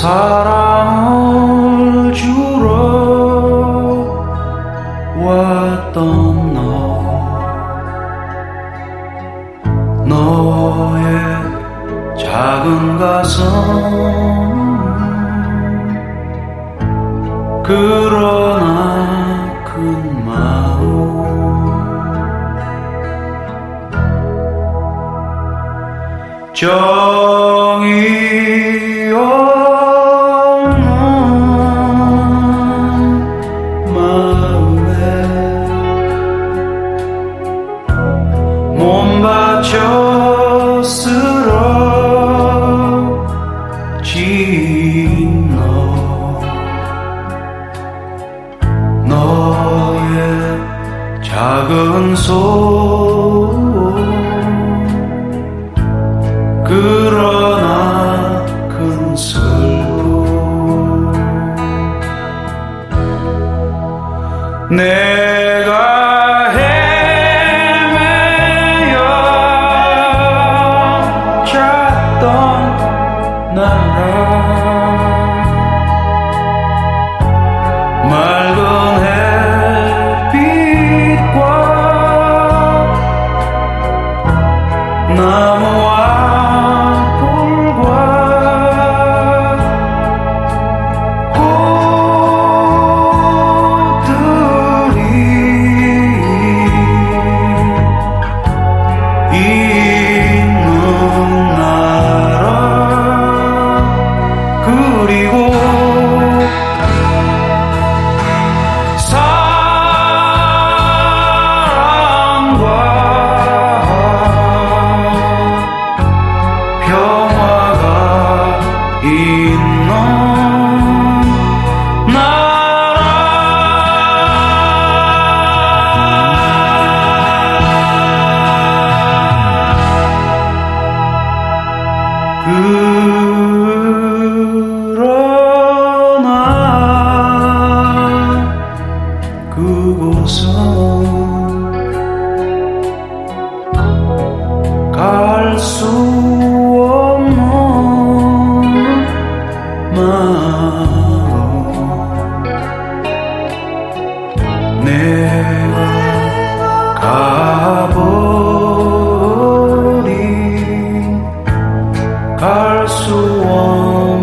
사랑을 주러 왔던 너의 작은 가슴 그러나 큰 마음 정이 없는 마음에 몸 바쳐 쓰러진 너의 작은 손 그러나 큰 슬픔 내가 헤매여 찾던 나라 맑은 햇빛과 나무와 그러나 그곳은 갈 수 없는 마음 내가 가버린 갈 수 없는